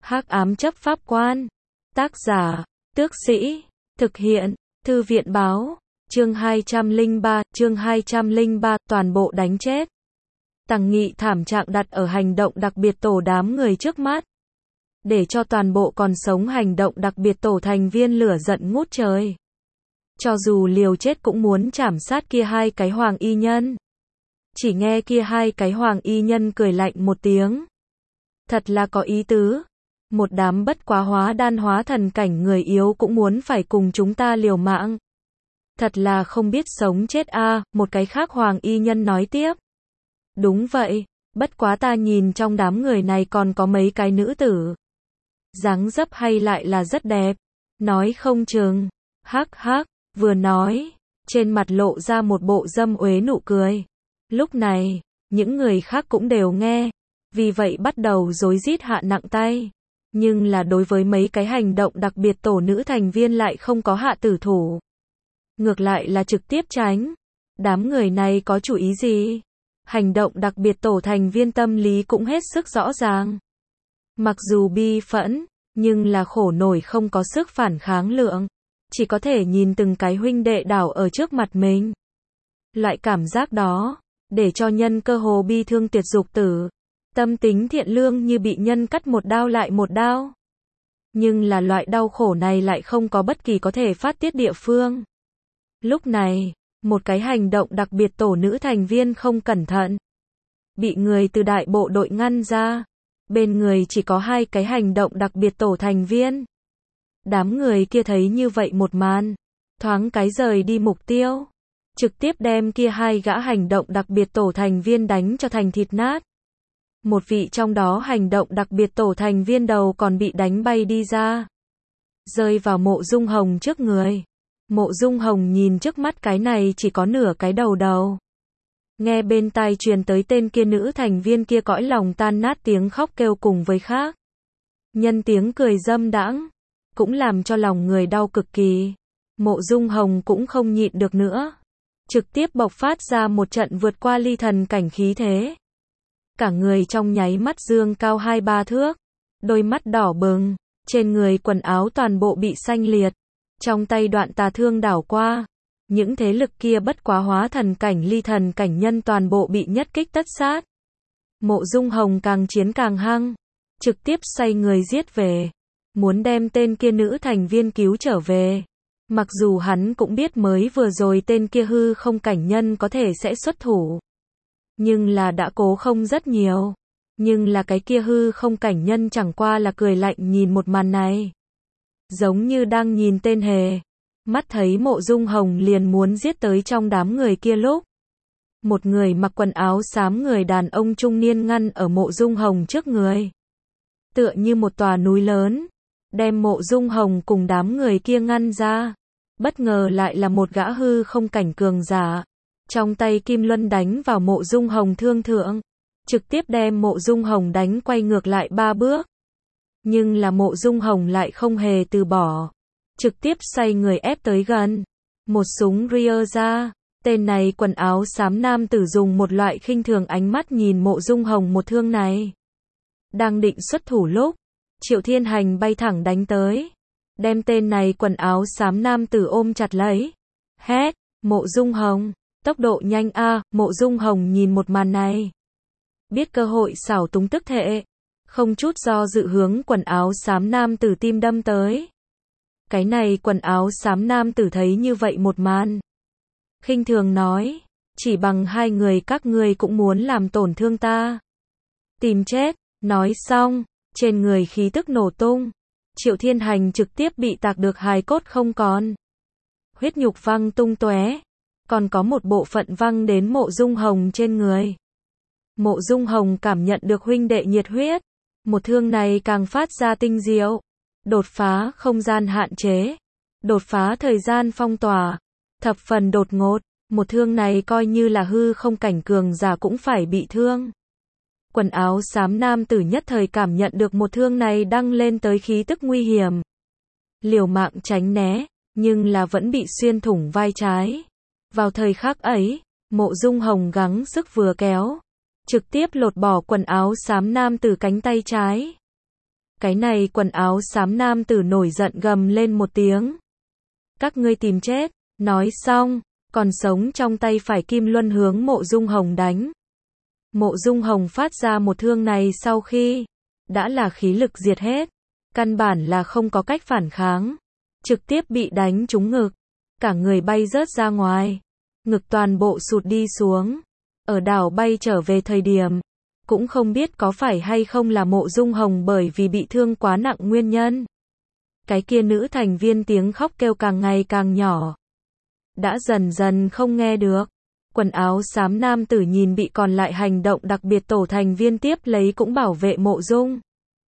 Hắc ám chấp pháp quan. Tác giả, Tước Sĩ. Thực hiện, Thư viện báo. Chương 203, toàn bộ đánh chết. Tằng Nghị thảm trạng đặt ở hành động đặc biệt tổ đám người trước mắt. Để cho toàn bộ còn sống hành động đặc biệt tổ thành viên lửa giận ngút trời. Cho dù liều chết cũng muốn chảm sát kia hai cái hoàng y nhân. Chỉ nghe kia hai cái hoàng y nhân cười lạnh một tiếng. Thật là có ý tứ. Một đám bất quá hóa đan hóa thần cảnh người yếu cũng muốn phải cùng chúng ta liều mạng. Thật là không biết sống chết a, một cái khác hoàng y nhân nói tiếp. Đúng vậy, bất quá ta nhìn trong đám người này còn có mấy cái nữ tử. Dáng dấp hay lại là rất đẹp. Nói không chừng. Hắc hắc, vừa nói, trên mặt lộ ra một bộ dâm uế nụ cười. Lúc này, những người khác cũng đều nghe, vì vậy bắt đầu rối rít hạ nặng tay. Nhưng là đối với mấy cái hành động đặc biệt tổ nữ thành viên lại không có hạ tử thủ. Ngược lại là trực tiếp tránh. Đám người này có chủ ý gì? Hành động đặc biệt tổ thành viên tâm lý cũng hết sức rõ ràng. Mặc dù bi phẫn, nhưng là khổ nổi không có sức phản kháng lượng. Chỉ có thể nhìn từng cái huynh đệ đảo ở trước mặt mình. Loại cảm giác đó, để cho nhân cơ hồ bi thương tiệt dục tử. Tâm tính thiện lương như bị nhân cắt một đao lại một đao. Nhưng là loại đau khổ này lại không có bất kỳ có thể phát tiết địa phương. Lúc này, một cái hành động đặc biệt tổ nữ thành viên không cẩn thận. Bị người từ đại bộ đội ngăn ra. Bên người chỉ có hai cái hành động đặc biệt tổ thành viên. Đám người kia thấy như vậy một màn. Thoáng cái rời đi mục tiêu. Trực tiếp đem kia hai gã hành động đặc biệt tổ thành viên đánh cho thành thịt nát. Một vị trong đó hành động đặc biệt tổ thành viên đầu còn bị đánh bay đi ra. Rơi vào Mộ Dung Hồng trước người. Mộ Dung Hồng nhìn trước mắt cái này chỉ có nửa cái đầu. Nghe bên tai truyền tới tên kia nữ thành viên kia cõi lòng tan nát tiếng khóc kêu cùng với khác. Nhân tiếng cười dâm đãng, cũng làm cho lòng người đau cực kỳ. Mộ Dung Hồng cũng không nhịn được nữa. Trực tiếp bộc phát ra một trận vượt qua ly thần cảnh khí thế. Cả người trong nháy mắt dương cao 2-3 thước. Đôi mắt đỏ bừng, trên người quần áo toàn bộ bị xanh liệt. Trong tay đoạn tà thương đảo qua. Những thế lực kia bất quá hóa thần cảnh ly thần cảnh nhân toàn bộ bị nhất kích tất sát. Mộ Dung Hồng càng chiến càng hăng. Trực tiếp xoay người giết về. Muốn đem tên kia nữ thành viên cứu trở về. Mặc dù hắn cũng biết mới vừa rồi tên kia hư không cảnh nhân có thể sẽ xuất thủ. Nhưng là đã cố không rất nhiều. Nhưng là cái kia hư không cảnh nhân chẳng qua là cười lạnh nhìn một màn này. Giống như đang nhìn tên hề. Mắt thấy Mộ Dung Hồng liền muốn giết tới trong đám người kia lúc. Một người mặc quần áo xám người đàn ông trung niên ngăn ở Mộ Dung Hồng trước người. Tựa như một tòa núi lớn. Đem Mộ Dung Hồng cùng đám người kia ngăn ra. Bất ngờ lại là một gã hư không cảnh cường giả. Trong tay kim luân đánh vào Mộ Dung Hồng thương thượng. Trực tiếp đem Mộ Dung Hồng đánh quay ngược lại 3 bước. Nhưng là Mộ Dung Hồng lại không hề từ bỏ. Trực tiếp xoay người ép tới gần. Một súng ria ra. Tên này quần áo xám nam tử dùng một loại khinh thường ánh mắt nhìn Mộ Dung Hồng một thương này. Đang định xuất thủ lúc. Triệu Thiên Hành bay thẳng đánh tới. Đem tên này quần áo xám nam tử ôm chặt lấy. Hét, Mộ Dung Hồng. Tốc độ nhanh a. Mộ Dung Hồng nhìn một màn này. Biết cơ hội xảo túng tức thệ. Không chút do dự hướng quần áo xám nam tử tim đâm tới. Cái này quần áo xám nam tử thấy như vậy một màn. Khinh thường nói. Chỉ bằng hai người các ngươi cũng muốn làm tổn thương ta. Tìm chết. Nói xong. Trên người khí tức nổ tung. Triệu Thiên Hành trực tiếp bị tạc được hài cốt không còn. Huyết nhục văng tung tóe. Còn có một bộ phận văng đến Mộ Dung Hồng trên người. Mộ Dung Hồng cảm nhận được huynh đệ nhiệt huyết. Một thương này càng phát ra tinh diệu. Đột phá không gian hạn chế. Đột phá thời gian phong tỏa. Thập phần đột ngột. Một thương này coi như là hư không cảnh cường giả cũng phải bị thương. Quần áo xám nam tử nhất thời cảm nhận được một thương này đăng lên tới khí tức nguy hiểm. Liều mạng tránh né, nhưng là vẫn bị xuyên thủng vai trái. Vào thời khắc ấy, Mộ Dung Hồng gắng sức vừa kéo. Trực tiếp lột bỏ quần áo xám nam tử cánh tay trái. Cái này quần áo xám nam tử nổi giận gầm lên một tiếng. Các ngươi tìm chết. Nói xong, còn sống trong tay phải kim luân hướng Mộ Dung Hồng đánh. Mộ Dung Hồng phát ra một thương này sau khi đã là khí lực diệt hết, căn bản là không có cách phản kháng, trực tiếp bị đánh trúng ngực, cả người bay rớt ra ngoài, ngực toàn bộ sụt đi xuống. Ở đảo bay trở về thời điểm, cũng không biết có phải hay không là Mộ Dung Hồng bởi vì bị thương quá nặng nguyên nhân. Cái kia nữ thành viên tiếng khóc kêu càng ngày càng nhỏ, đã dần dần không nghe được. Quần áo xám nam tử nhìn bị còn lại hành động đặc biệt tổ thành viên tiếp lấy cũng bảo vệ Mộ Dung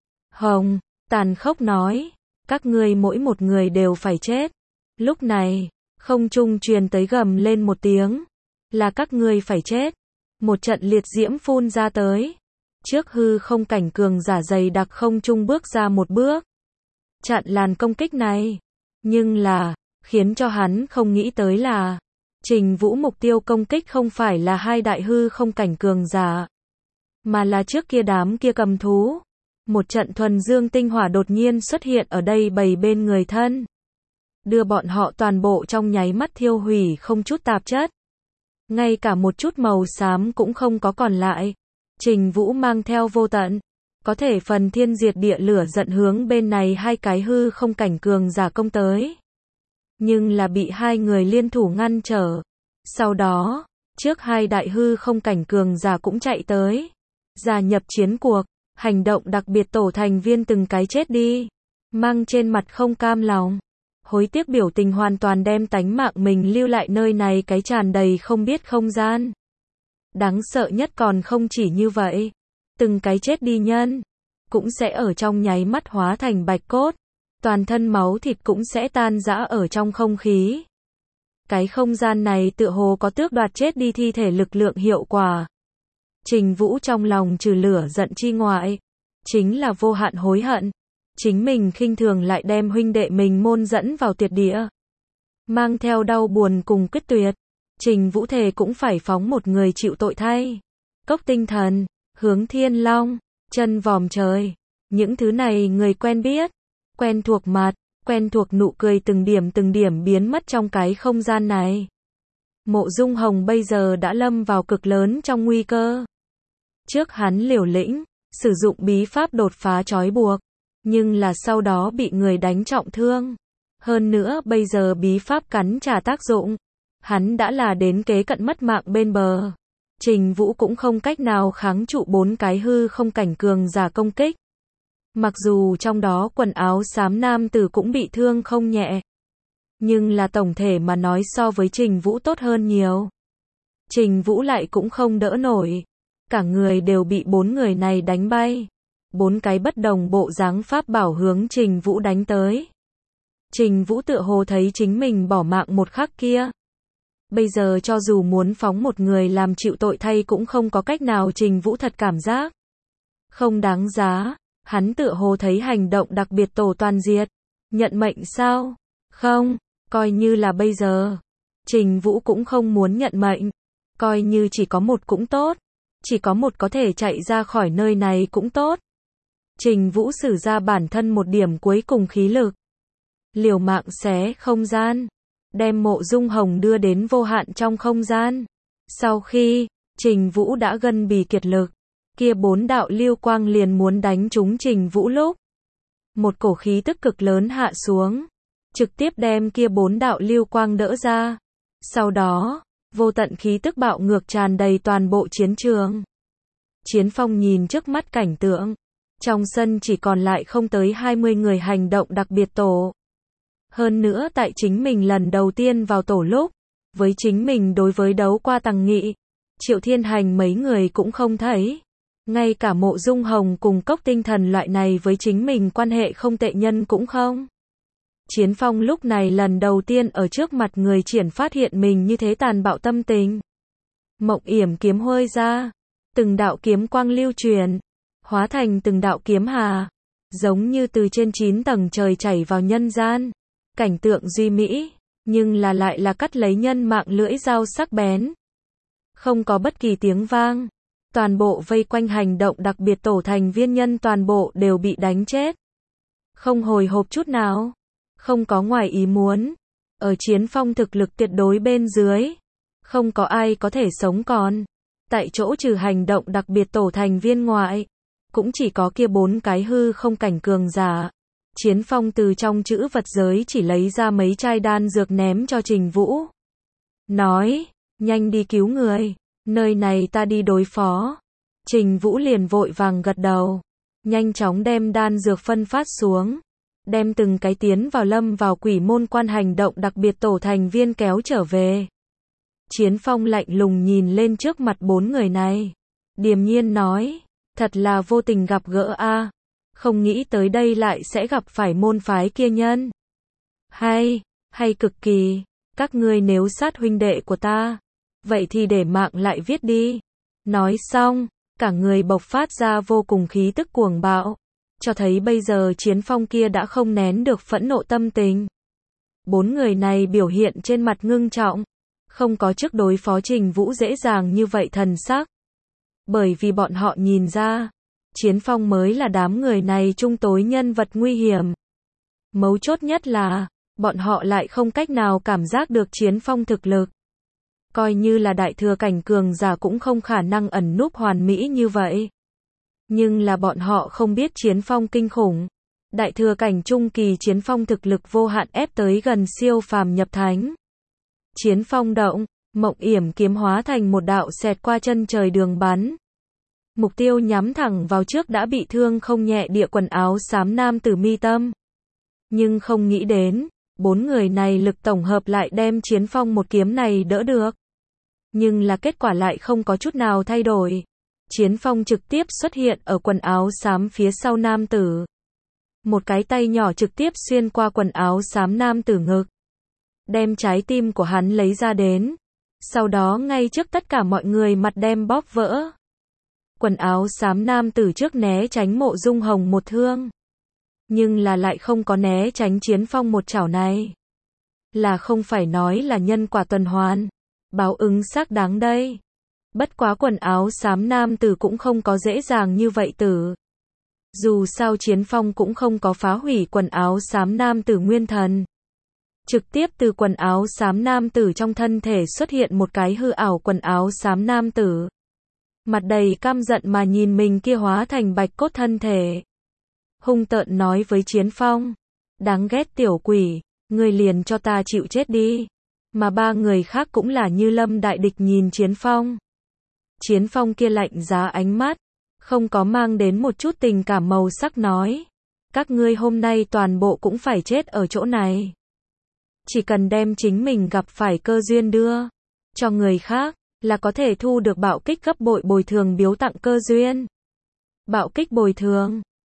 Hồng, tàn khốc nói, các ngươi mỗi một người đều phải chết. Lúc này, không trung truyền tới gầm lên một tiếng, là các ngươi phải chết. Một trận liệt diễm phun ra tới, trước hư không cảnh cường giả dày đặc không trung bước ra một bước, chặn làn công kích này. Nhưng là, khiến cho hắn không nghĩ tới là, Trình Vũ mục tiêu công kích không phải là hai đại hư không cảnh cường giả, mà là trước kia đám kia cầm thú. Một trận thuần dương tinh hỏa đột nhiên xuất hiện ở đây bầy bên người thân, đưa bọn họ toàn bộ trong nháy mắt thiêu hủy không chút tạp chất. Ngay cả một chút màu xám cũng không có còn lại. Trình Vũ mang theo vô tận, có thể phần thiên diệt địa lửa giận hướng bên này hai cái hư không cảnh cường giả công tới. Nhưng là bị hai người liên thủ ngăn trở. Sau đó, trước hai đại hư không cảnh cường giả cũng chạy tới, gia nhập chiến cuộc. Hành động đặc biệt tổ thành viên từng cái chết đi, mang trên mặt không cam lòng, hối tiếc biểu tình hoàn toàn đem tánh mạng mình lưu lại nơi này cái tràn đầy không biết không gian. Đáng sợ nhất còn không chỉ như vậy, từng cái chết đi nhân, cũng sẽ ở trong nháy mắt hóa thành bạch cốt, toàn thân máu thịt cũng sẽ tan rã ở trong không khí. Cái không gian này tựa hồ có tước đoạt chết đi thi thể lực lượng hiệu quả. Trình Vũ trong lòng trừ lửa giận chi ngoại, chính là vô hạn hối hận. Chính mình khinh thường lại đem huynh đệ mình môn dẫn vào tuyệt địa. Mang theo đau buồn cùng quyết tuyệt, Trình Vũ thề cũng phải phóng một người chịu tội thay. Cốc tinh thần, hướng thiên long, chân vòm trời. Những thứ này người quen biết, quen thuộc mặt, quen thuộc nụ cười từng điểm biến mất trong cái không gian này. Mộ Dung Hồng bây giờ đã lâm vào cực lớn trong nguy cơ. Trước hắn liều lĩnh, sử dụng bí pháp đột phá trói buộc, nhưng là sau đó bị người đánh trọng thương. Hơn nữa bây giờ bí pháp cắn trả tác dụng, hắn đã là đến kế cận mất mạng bên bờ. Trình Vũ cũng không cách nào kháng trụ bốn cái hư không cảnh cường giả công kích. Mặc dù trong đó quần áo xám nam tử cũng bị thương không nhẹ, nhưng là tổng thể mà nói so với Trình Vũ tốt hơn nhiều. Trình Vũ lại cũng không đỡ nổi, cả người đều bị bốn người này đánh bay. Bốn cái bất đồng bộ dáng pháp bảo hướng Trình Vũ đánh tới. Trình Vũ tựa hồ thấy chính mình bỏ mạng một khắc kia. Bây giờ cho dù muốn phóng một người làm chịu tội thay cũng không có cách nào. Trình Vũ thật cảm giác không đáng giá. Hắn tựa hồ thấy hành động đặc biệt tổ toàn diệt. Nhận mệnh sao? Không, coi như là bây giờ. Trình Vũ cũng không muốn nhận mệnh. Coi như chỉ có một cũng tốt. Chỉ có một có thể chạy ra khỏi nơi này cũng tốt. Trình Vũ sử ra bản thân một điểm cuối cùng khí lực. Liều mạng xé không gian. Đem Mộ Dung Hồng đưa đến vô hạn trong không gian. Sau khi, Trình Vũ đã gân bì kiệt lực, kia bốn đạo lưu quang liền muốn đánh trúng Trình Vũ lúc. Một cổ khí tức cực lớn hạ xuống, trực tiếp đem kia bốn đạo lưu quang đỡ ra. Sau đó, vô tận khí tức bạo ngược tràn đầy toàn bộ chiến trường. Chiến Phong nhìn trước mắt cảnh tượng. Trong sân chỉ còn lại không tới 20 người hành động đặc biệt tổ. Hơn nữa tại chính mình lần đầu tiên vào tổ lúc, với chính mình đối với đấu qua Tằng Nghị, Triệu Thiên Hành mấy người cũng không thấy. Ngay cả Mộ Dung Hồng cùng Cốc Tinh Thần loại này với chính mình quan hệ không tệ nhân cũng không. Chiến Phong lúc này lần đầu tiên ở trước mặt người triển phát hiện mình như thế tàn bạo tâm tình. Mộng yểm kiếm huơi ra, từng đạo kiếm quang lưu truyền, hóa thành từng đạo kiếm hà, giống như từ trên 9 tầng trời chảy vào nhân gian. Cảnh tượng duy mỹ, nhưng là lại là cắt lấy nhân mạng lưỡi dao sắc bén. Không có bất kỳ tiếng vang, Toàn bộ vây quanh hành động đặc biệt tổ thành viên nhân toàn bộ đều bị đánh chết. Không hồi hộp chút nào. Không có ngoài ý muốn. Ở Chiến Phong thực lực tuyệt đối bên dưới. Không có ai có thể sống còn. Tại chỗ trừ hành động đặc biệt tổ thành viên ngoại. Cũng chỉ có kia 4 cái hư không cảnh cường giả. Chiến Phong từ trong chữ vật giới chỉ lấy ra mấy chai đan dược ném cho Trình Vũ. Nói, nhanh đi cứu người. Nơi này ta đi đối phó. Trình Vũ liền vội vàng gật đầu. Nhanh chóng đem đan dược phân phát xuống. Đem từng cái tiến vào lâm vào quỷ môn quan hành động đặc biệt tổ thành viên kéo trở về. Chiến Phong lạnh lùng nhìn lên trước mặt 4 người này. Điềm nhiên nói, thật là vô tình gặp gỡ a. Không nghĩ tới đây lại sẽ gặp phải môn phái kia nhân. Hay cực kỳ. Các ngươi nếu sát huynh đệ của ta, vậy thì để mạng lại viết đi. Nói xong, cả người bộc phát ra vô cùng khí tức cuồng bạo. Cho thấy bây giờ Chiến Phong kia đã không nén được phẫn nộ tâm tình. 4 người này biểu hiện trên mặt ngưng trọng. Không có trước đối phó Trình Vũ dễ dàng như vậy thần sắc. Bởi vì bọn họ nhìn ra, Chiến Phong mới là đám người này trung tối nhân vật nguy hiểm. Mấu chốt nhất là, bọn họ lại không cách nào cảm giác được Chiến Phong thực lực. Coi như là đại thừa cảnh cường giả cũng không khả năng ẩn núp hoàn mỹ như vậy. Nhưng là bọn họ không biết Chiến Phong kinh khủng. Đại thừa cảnh trung kỳ Chiến Phong thực lực vô hạn ép tới gần siêu phàm nhập thánh. Chiến Phong động, mộng yểm kiếm hóa thành một đạo xẹt qua chân trời đường bắn. Mục tiêu nhắm thẳng vào trước đã bị thương không nhẹ địa quần áo xám nam tử mi tâm. Nhưng không nghĩ đến, 4 người này lực tổng hợp lại đem Chiến Phong một kiếm này đỡ được. Nhưng là kết quả lại không có chút nào thay đổi. Chiến Phong trực tiếp xuất hiện ở quần áo xám phía sau nam tử. Một cái tay nhỏ trực tiếp xuyên qua quần áo xám nam tử ngực. Đem trái tim của hắn lấy ra đến. Sau đó ngay trước tất cả mọi người mặt đem bóp vỡ. Quần áo xám nam tử trước né tránh Mộ Dung Hồng một thương. Nhưng là lại không có né tránh Chiến Phong một chảo này. Là không phải nói là nhân quả tuần hoàn. Báo ứng xác đáng đây. Bất quá quần áo xám nam tử cũng không có dễ dàng như vậy tử. Dù sao Chiến Phong cũng không có phá hủy quần áo xám nam tử nguyên thần. Trực tiếp từ quần áo xám nam tử trong thân thể xuất hiện một cái hư ảo quần áo xám nam tử. Mặt đầy căm giận mà nhìn mình kia hóa thành bạch cốt thân thể. Hung tợn nói với Chiến Phong. Đáng ghét tiểu quỷ, ngươi liền cho ta chịu chết đi. Mà 3 người khác cũng là như lâm đại địch nhìn Chiến Phong. Chiến Phong kia lạnh giá ánh mắt, không có mang đến một chút tình cảm màu sắc nói. Các ngươi hôm nay toàn bộ cũng phải chết ở chỗ này. Chỉ cần đem chính mình gặp phải cơ duyên đưa cho người khác, là có thể thu được bạo kích gấp bội bồi thường biếu tặng cơ duyên. Bạo kích bồi thường,